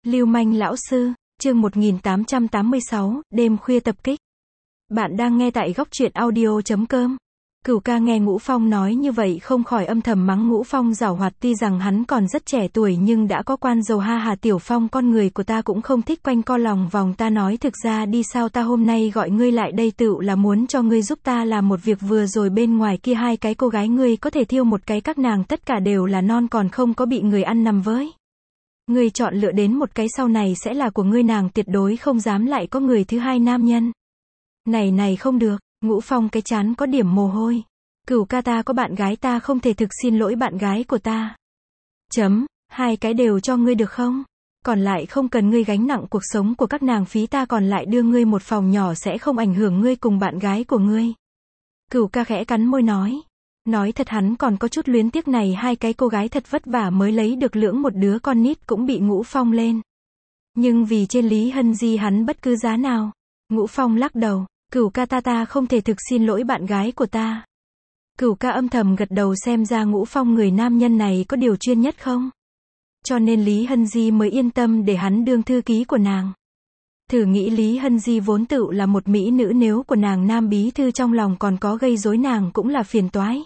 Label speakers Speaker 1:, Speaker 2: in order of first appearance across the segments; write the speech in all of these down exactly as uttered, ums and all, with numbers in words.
Speaker 1: Lưu manh lão sư, chương một nghìn tám trăm tám mươi sáu, đêm khuya tập kích. Bạn đang nghe tại góc truyện audio chấm com. Cửu ca nghe Ngũ Phong nói như vậy không khỏi âm thầm mắng Ngũ Phong giảo hoạt, tuy rằng hắn còn rất trẻ tuổi nhưng đã có quan dầu. Ha hà Tiểu Phong, con người của ta cũng không thích quanh co lòng vòng. Ta nói thực ra đi, sao ta hôm nay gọi ngươi lại đây tựu là muốn cho ngươi giúp ta làm một việc. Vừa rồi bên ngoài kia hai cái cô gái ngươi có thể thiêu một cái, các nàng tất cả đều là non, còn không có bị người ăn nằm với. Ngươi chọn lựa đến một cái sau này sẽ là của ngươi, nàng tuyệt đối không dám lại có người thứ hai nam nhân. Này này không được. Ngũ Phong cái chán có điểm mồ hôi. Cửu ca, ta có bạn gái, ta không thể thực xin lỗi bạn gái của ta. Chấm, hai cái đều cho ngươi được không? Còn lại không cần ngươi gánh nặng cuộc sống của các nàng phí, ta còn lại đưa ngươi một phòng nhỏ sẽ không ảnh hưởng ngươi cùng bạn gái của ngươi. Cửu ca khẽ cắn môi nói. Nói thật hắn còn có chút luyến tiếc, này hai cái cô gái thật vất vả mới lấy được lưỡng một đứa con nít cũng bị Ngũ Phong lên. Nhưng vì trên Lý Hân Di hắn bất cứ giá nào. Ngũ Phong lắc đầu. Cửu ca, ta ta không thể thực xin lỗi bạn gái của ta. Cửu ca âm thầm gật đầu, xem ra Ngũ Phong người nam nhân này có điều chuyên nhất không? Cho nên Lý Hân Di mới yên tâm để hắn đương thư ký của nàng. Thử nghĩ Lý Hân Di vốn tựu là một mỹ nữ, nếu của nàng nam bí thư trong lòng còn có gây rối nàng cũng là phiền toái.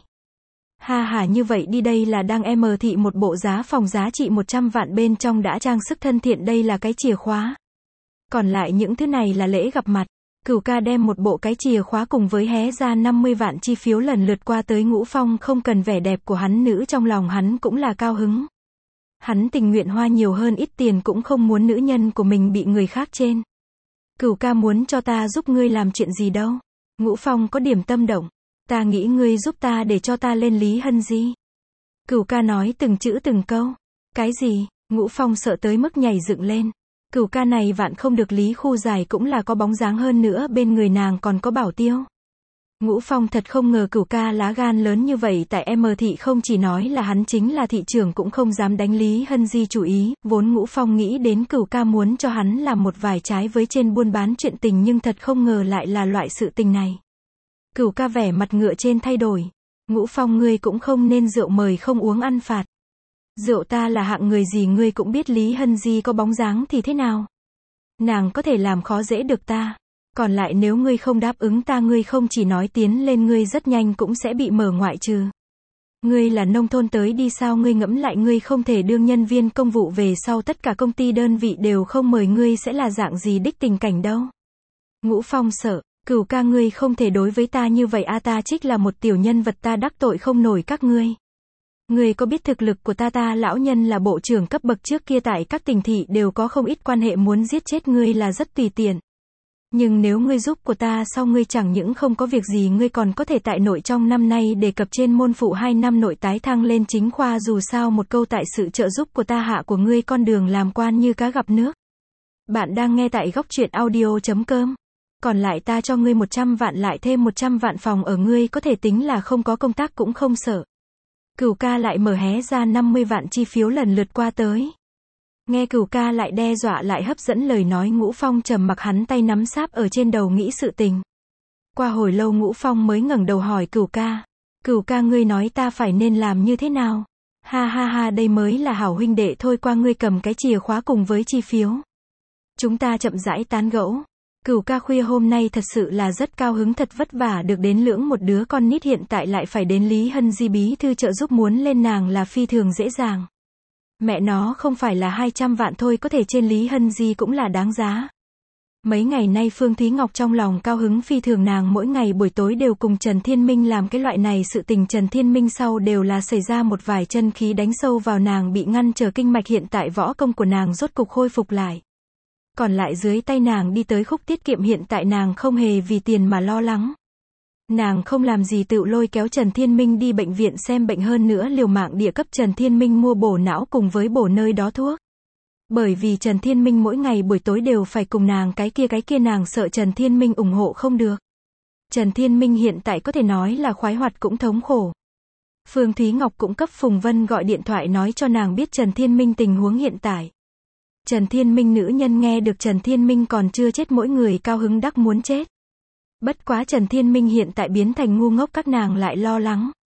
Speaker 1: Ha ha, như vậy đi, đây là đang em thị một bộ giá phòng giá trị một trăm vạn, bên trong đã trang sức thân thiện, đây là cái chìa khóa. Còn lại những thứ này là lễ gặp mặt. Cửu ca đem một bộ cái chìa khóa cùng với hé ra năm mươi vạn chi phiếu lần lượt qua tới Ngũ Phong. Không cần vẻ đẹp của hắn nữ, trong lòng hắn cũng là cao hứng. Hắn tình nguyện hoa nhiều hơn ít tiền cũng không muốn nữ nhân của mình bị người khác trên. Cửu ca, muốn cho ta giúp ngươi làm chuyện gì đâu? Ngũ Phong có điểm tâm động. Ta nghĩ ngươi giúp ta để cho ta lên Lý Hân Di. Cửu ca nói từng chữ từng câu. Cái gì? Ngũ Phong sợ tới mức nhảy dựng lên. Cửu ca này vạn không được, Lý Khu Dài cũng là có bóng dáng, hơn nữa bên người nàng còn có Bảo Tiêu. Ngũ Phong thật không ngờ Cửu ca lá gan lớn như vậy, tại em thị không chỉ nói là hắn chính là thị trưởng cũng không dám đánh Lý Hân Di chủ ý. Vốn Ngũ Phong nghĩ đến Cửu ca muốn cho hắn làm một vài trái với trên buôn bán chuyện tình, nhưng thật không ngờ lại là loại sự tình này. Cửu ca vẻ mặt ngựa trên thay đổi. Ngũ Phong, ngươi cũng không nên rượu mời không uống ăn phạt. Rượu ta là hạng người gì ngươi cũng biết, Lý Hân Di có bóng dáng thì thế nào? Nàng có thể làm khó dễ được ta. Còn lại nếu ngươi không đáp ứng ta, ngươi không chỉ nói tiến lên, ngươi rất nhanh cũng sẽ bị mở ngoại trừ. Ngươi là nông thôn tới đi sao? Ngươi ngẫm lại, ngươi không thể đương nhân viên công vụ về sau tất cả công ty đơn vị đều không mời ngươi, sẽ là dạng gì đích tình cảnh đâu. Ngũ Phong sợ. Cửu ca, ngươi không thể đối với ta như vậy a, ta trích là một tiểu nhân vật, ta đắc tội không nổi các ngươi. Ngươi có biết thực lực của ta? Ta lão nhân là bộ trưởng cấp bậc, trước kia tại các tỉnh thị đều có không ít quan hệ, muốn giết chết ngươi là rất tùy tiện. Nhưng nếu ngươi giúp của ta sau, ngươi chẳng những không có việc gì, ngươi còn có thể tại nội trong năm nay đề cập trên môn phụ hai năm nội tái thăng lên chính khoa. Dù sao một câu, tại sự trợ giúp của ta hạ của ngươi con đường làm quan như cá gặp nước. Bạn đang nghe tại góc truyện audio chấm com. Còn lại ta cho ngươi một trăm vạn, lại thêm một trăm vạn phòng ở, ngươi có thể tính là không có công tác cũng không sợ. Cửu ca lại mở hé ra năm mươi vạn chi phiếu lần lượt qua tới. Nghe Cửu ca lại đe dọa lại hấp dẫn lời nói, Ngũ Phong trầm mặc, hắn tay nắm sáp ở trên đầu nghĩ sự tình. Qua hồi lâu Ngũ Phong mới ngẩng đầu hỏi Cửu ca. Cửu ca, ngươi nói ta phải nên làm như thế nào? Ha ha ha, đây mới là hảo huynh đệ thôi, qua ngươi cầm cái chìa khóa cùng với chi phiếu. Chúng ta chậm rãi tán gẫu. Cửu ca khuya hôm nay thật sự là rất cao hứng, thật vất vả được đến lưỡng một đứa con nít, hiện tại lại phải đến Lý Hân Di bí thư trợ giúp, muốn lên nàng là phi thường dễ dàng. Mẹ nó, không phải là hai trăm vạn thôi có thể trên Lý Hân Di cũng là đáng giá. Mấy ngày nay Phương Thúy Ngọc trong lòng cao hứng phi thường, nàng mỗi ngày buổi tối đều cùng Trần Thiên Minh làm cái loại này sự tình. Trần Thiên Minh sau đều là xảy ra một vài chân khí đánh sâu vào nàng, bị ngăn trở kinh mạch, hiện tại võ công của nàng rốt cục khôi phục lại. Còn lại dưới tay nàng đi tới khúc tiết kiệm, hiện tại nàng không hề vì tiền mà lo lắng. Nàng không làm gì tự lôi kéo Trần Thiên Minh đi bệnh viện xem bệnh, hơn nữa liều mạng địa cấp Trần Thiên Minh mua bổ não cùng với bổ nơi đó thuốc. Bởi vì Trần Thiên Minh mỗi ngày buổi tối đều phải cùng nàng cái kia cái kia, nàng sợ Trần Thiên Minh ủng hộ không được. Trần Thiên Minh hiện tại có thể nói là khoái hoạt cũng thống khổ. Phương Thúy Ngọc cũng cấp Phùng Vân gọi điện thoại nói cho nàng biết Trần Thiên Minh tình huống hiện tại. Trần Thiên Minh nữ nhân nghe được Trần Thiên Minh còn chưa chết, mỗi người cao hứng đắc muốn chết. Bất quá Trần Thiên Minh hiện tại biến thành ngu ngốc, các nàng lại lo lắng.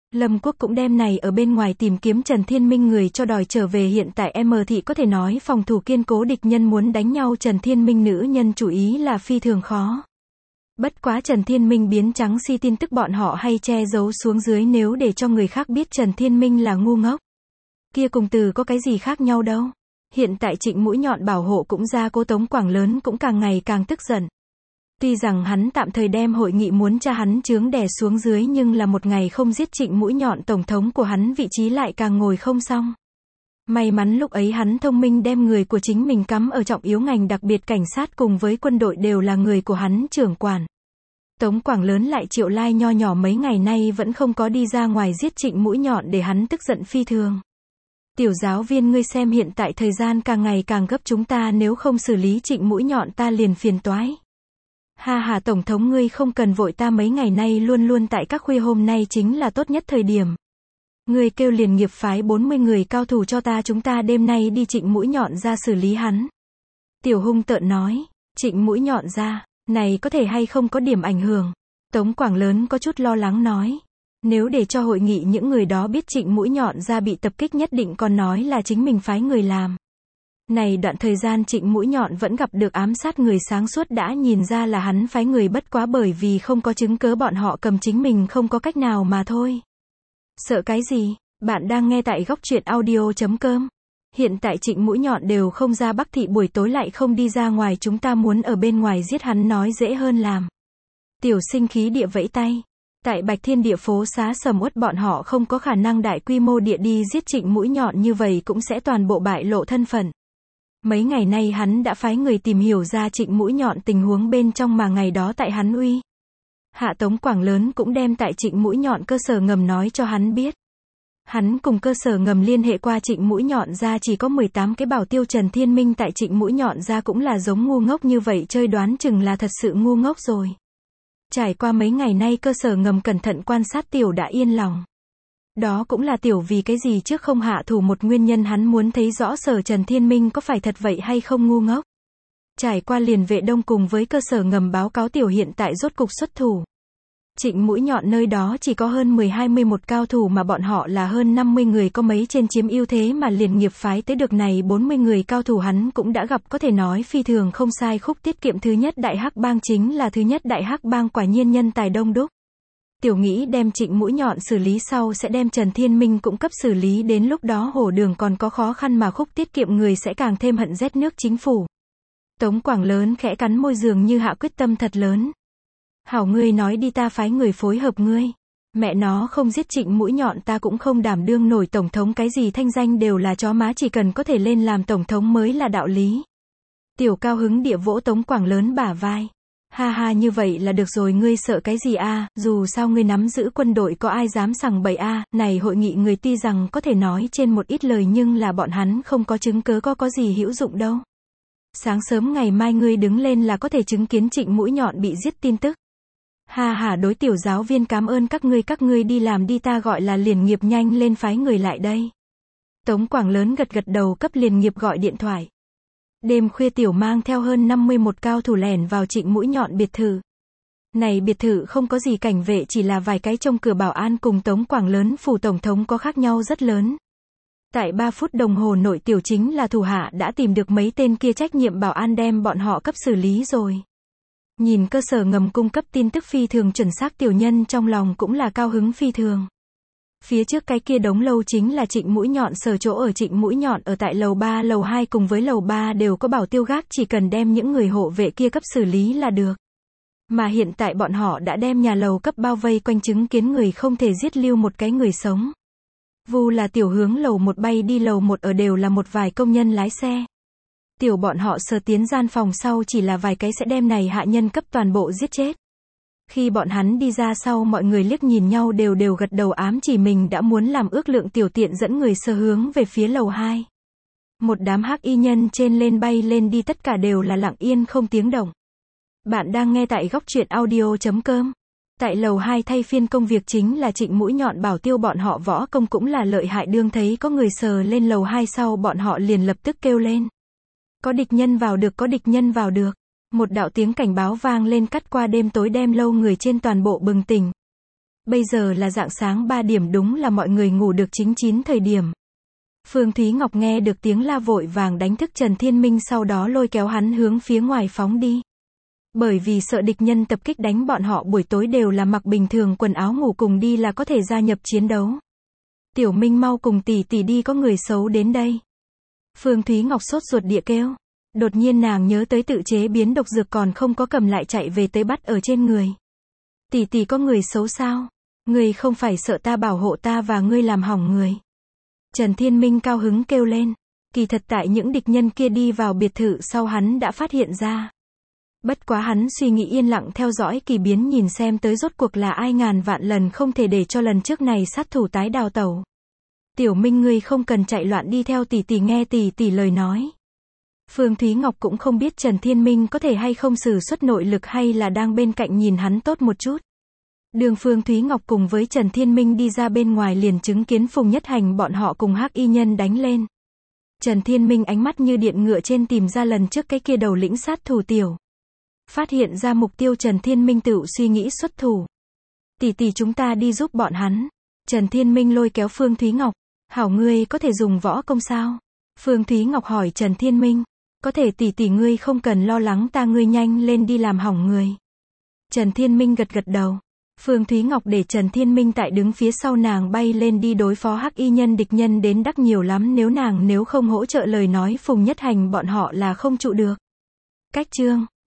Speaker 1: Lâm Quốc cũng đem này ở bên ngoài tìm kiếm Trần Thiên Minh người cho đòi trở về, hiện tại M thị có thể nói phòng thủ kiên cố, địch nhân muốn đánh nhau Trần Thiên Minh nữ nhân chủ ý là phi thường khó. Bất quá Trần Thiên Minh biến trắng si tin tức bọn họ hay che giấu xuống dưới, nếu để cho người khác biết Trần Thiên Minh là ngu ngốc. Kia cùng từ có cái gì khác nhau đâu. Hiện tại Trịnh Mũi Nhọn bảo hộ cũng ra cố, Tống Quảng Lớn cũng càng ngày càng tức giận. Tuy rằng hắn tạm thời đem hội nghị muốn cha hắn chướng đè xuống dưới, nhưng là một ngày không giết Trịnh Mũi Nhọn, tổng thống của hắn vị trí lại càng ngồi không xong. May mắn lúc ấy hắn thông minh đem người của chính mình cắm ở trọng yếu ngành, đặc biệt cảnh sát cùng với quân đội đều là người của hắn trưởng quản. Tống Quảng Lớn lại Triệu Lai nho nhỏ mấy ngày nay vẫn không có đi ra ngoài giết Trịnh Mũi Nhọn, để hắn tức giận phi thường. Tiểu giáo viên, ngươi xem hiện tại thời gian càng ngày càng gấp, chúng ta nếu không xử lý Trịnh Mũi Nhọn ta liền phiền toái. Ha ha, tổng thống ngươi không cần vội, ta mấy ngày nay luôn luôn tại các khuya, hôm nay chính là tốt nhất thời điểm. Ngươi kêu liền nghiệp phái bốn mươi người cao thủ cho ta, chúng ta đêm nay đi Trịnh Mũi Nhọn ra xử lý hắn. Tiểu hung tợn nói, Trịnh Mũi Nhọn ra, này có thể hay không có điểm ảnh hưởng? Tống Quảng Lớn có chút lo lắng nói. Nếu để cho hội nghị những người đó biết Trịnh Mũi Nhọn ra bị tập kích, nhất định còn nói là chính mình phái người làm. Này đoạn thời gian Trịnh Mũi Nhọn vẫn gặp được ám sát người, sáng suốt đã nhìn ra là hắn phái người, bất quá bởi vì không có chứng cớ bọn họ cầm chính mình không có cách nào mà thôi. Sợ cái gì? Bạn đang nghe tại góc truyện audio chấm com. Hiện tại Trịnh Mũi Nhọn đều không ra Bắc thị, buổi tối lại không đi ra ngoài, chúng ta muốn ở bên ngoài giết hắn nói dễ hơn làm. Tiểu sinh khí địa vẫy tay. Tại Bạch Thiên địa phố xá sầm uất, bọn họ không có khả năng đại quy mô địa đi giết Trịnh Mũi Nhọn, như vậy cũng sẽ toàn bộ bại lộ thân phận. Mấy ngày nay hắn đã phái người tìm hiểu ra Trịnh Mũi Nhọn tình huống bên trong, mà ngày đó tại hắn uy hạ, Tống Quảng Lớn cũng đem tại Trịnh Mũi Nhọn cơ sở ngầm nói cho hắn biết. Hắn cùng cơ sở ngầm liên hệ qua, Trịnh Mũi Nhọn ra chỉ có mười tám cái bảo tiêu, Trần Thiên Minh tại Trịnh Mũi Nhọn ra cũng là giống ngu ngốc như vậy chơi, đoán chừng là thật sự ngu ngốc rồi. Trải qua mấy ngày nay cơ sở ngầm cẩn thận quan sát, Tiểu đã yên lòng. Đó cũng là Tiểu vì cái gì trước không hạ thủ một nguyên nhân, hắn muốn thấy rõ sở Trần Thiên Minh có phải thật vậy hay không ngu ngốc. Trải qua liền vệ đông cùng với cơ sở ngầm báo cáo, Tiểu hiện tại rốt cục xuất thủ. Trịnh Mũi Nhọn nơi đó chỉ có hơn mười hai mươi mốt cao thủ mà bọn họ là hơn năm mươi người, có mấy trên chiếm ưu thế mà liền nghiệp phái tới được này bốn mươi người cao thủ hắn cũng đã gặp, có thể nói phi thường không sai. Khúc tiết kiệm thứ nhất đại hắc bang chính là thứ nhất đại hắc bang, quả nhiên nhân tài đông đúc. Tiểu nghĩ đem Trịnh Mũi Nhọn xử lý sau sẽ đem Trần Thiên Minh cũng cấp xử lý, đến lúc đó hổ đường còn có khó khăn mà Khúc tiết kiệm người sẽ càng thêm hận rét nước chính phủ. Tống Quảng Lớn khẽ cắn môi, dường như hạ quyết tâm thật lớn. Hảo, ngươi nói đi, ta phái người phối hợp ngươi. Mẹ nó, không giết Trịnh Mũi Nhọn ta cũng không đảm đương nổi tổng thống, cái gì thanh danh đều là chó má, chỉ cần có thể lên làm tổng thống mới là đạo lý. Tiểu cao hứng địa vỗ Tống Quảng Lớn bả vai. Ha ha, như vậy là được rồi, ngươi sợ cái gì a? À? Dù sao ngươi nắm giữ quân đội, có ai dám sằng bậy a? À? Này hội nghị người tuy rằng có thể nói trên một ít lời, nhưng là bọn hắn không có chứng cớ, có có gì hữu dụng đâu. Sáng sớm ngày mai ngươi đứng lên là có thể chứng kiến Trịnh Mũi Nhọn bị giết tin tức. Ha ha, đối tiểu giáo viên, cảm ơn các ngươi, các ngươi đi làm đi, ta gọi là liền nghiệp nhanh lên phái người lại đây. Tống Quảng Lớn gật gật đầu, cấp liền nghiệp gọi điện thoại. Đêm khuya Tiểu mang theo hơn năm mươi mốt cao thủ lẻn vào Trịnh Mũi Nhọn biệt thự. Này biệt thự không có gì cảnh vệ, chỉ là vài cái trông cửa bảo an, cùng Tống Quảng Lớn phủ tổng thống có khác nhau rất lớn. Tại ba phút đồng hồ nội, Tiểu chính là thủ hạ đã tìm được mấy tên kia trách nhiệm bảo an, đem bọn họ cấp xử lý rồi. Nhìn cơ sở ngầm cung cấp tin tức phi thường chuẩn xác, Tiểu nhân trong lòng cũng là cao hứng phi thường. Phía trước cái kia đống lâu chính là Trịnh Mũi Nhọn sở chỗ ở, Trịnh Mũi Nhọn ở tại lầu ba, lầu hai cùng với lầu ba đều có bảo tiêu gác, chỉ cần đem những người hộ vệ kia cấp xử lý là được. Mà hiện tại bọn họ đã đem nhà lầu cấp bao vây quanh, chứng kiến người không thể giết lưu một cái người sống. Vu là Tiểu hướng lầu một bay đi, lầu một ở đều là một vài công nhân lái xe. Tiểu bọn họ sờ tiến gian phòng sau, chỉ là vài cái sẽ đem này hạ nhân cấp toàn bộ giết chết. Khi bọn hắn đi ra sau, mọi người liếc nhìn nhau đều đều gật đầu, ám chỉ mình đã muốn làm ước lượng. Tiểu tiện dẫn người sờ hướng về phía lầu hai. Một đám hắc y nhân trên lên bay lên đi, tất cả đều là lặng yên không tiếng động. Bạn đang nghe tại góc truyện audio chấm com. Tại lầu hai thay phiên công việc chính là Trịnh Mũi Nhọn bảo tiêu, bọn họ võ công cũng là lợi hại, đương thấy có người sờ lên lầu hai sau, bọn họ liền lập tức kêu lên. Có địch nhân vào được, có địch nhân vào được. Một đạo tiếng cảnh báo vang lên, cắt qua đêm tối, đem lâu người trên toàn bộ bừng tỉnh. Bây giờ là rạng sáng ba điểm, đúng là mọi người ngủ được chính chín thời điểm. Phương Thúy Ngọc nghe được tiếng la vội vàng đánh thức Trần Thiên Minh, sau đó lôi kéo hắn hướng phía ngoài phóng đi. Bởi vì sợ địch nhân tập kích đánh bọn họ, buổi tối đều là mặc bình thường quần áo ngủ cùng đi là có thể gia nhập chiến đấu. Tiểu Minh mau cùng tỷ tỷ đi, có người xấu đến đây. Phương Thúy Ngọc sốt ruột địa kêu. Đột nhiên nàng nhớ tới tự chế biến độc dược còn không có cầm, lại chạy về tới bắt ở trên người. Tỷ tỷ, có người xấu sao? Ngươi không phải sợ ta bảo hộ ta và ngươi làm hỏng người. Trần Thiên Minh cao hứng kêu lên. Kỳ thật tại những địch nhân kia đi vào biệt thự sau hắn đã phát hiện ra. Bất quá hắn suy nghĩ yên lặng theo dõi kỳ biến, nhìn xem tới rốt cuộc là ai, ngàn vạn lần không thể để cho lần trước này sát thủ tái đào tẩu. Tiểu Minh, ngươi không cần chạy loạn, đi theo tỷ tỷ, nghe tỷ tỷ lời nói. Phương Thúy Ngọc cũng không biết Trần Thiên Minh có thể hay không sử xuất nội lực, hay là đang bên cạnh nhìn hắn tốt một chút. Đường Phương Thúy Ngọc cùng với Trần Thiên Minh đi ra bên ngoài liền chứng kiến Phùng Nhất Hành bọn họ cùng hắc y nhân đánh lên. Trần Thiên Minh ánh mắt như điện ngựa trên tìm ra lần trước cái kia đầu lĩnh sát thủ tiểu. Phát hiện ra mục tiêu, Trần Thiên Minh tự suy nghĩ xuất thủ. Tỷ tỷ, chúng ta đi giúp bọn hắn. Trần Thiên Minh lôi kéo Phương Thúy Ngọc. Hảo, ngươi có thể dùng võ công sao? Phương Thúy Ngọc hỏi Trần Thiên Minh. Có thể tỷ tỷ, ngươi không cần lo lắng ta, ngươi nhanh lên đi làm hỏng người. Trần Thiên Minh gật gật đầu. Phương Thúy Ngọc để Trần Thiên Minh tại đứng phía sau nàng bay lên đi đối phó hắc y nhân, địch nhân đến đắc nhiều lắm, nếu nàng nếu không hỗ trợ lời nói Phùng Nhất Hành bọn họ là không trụ được. Cách chương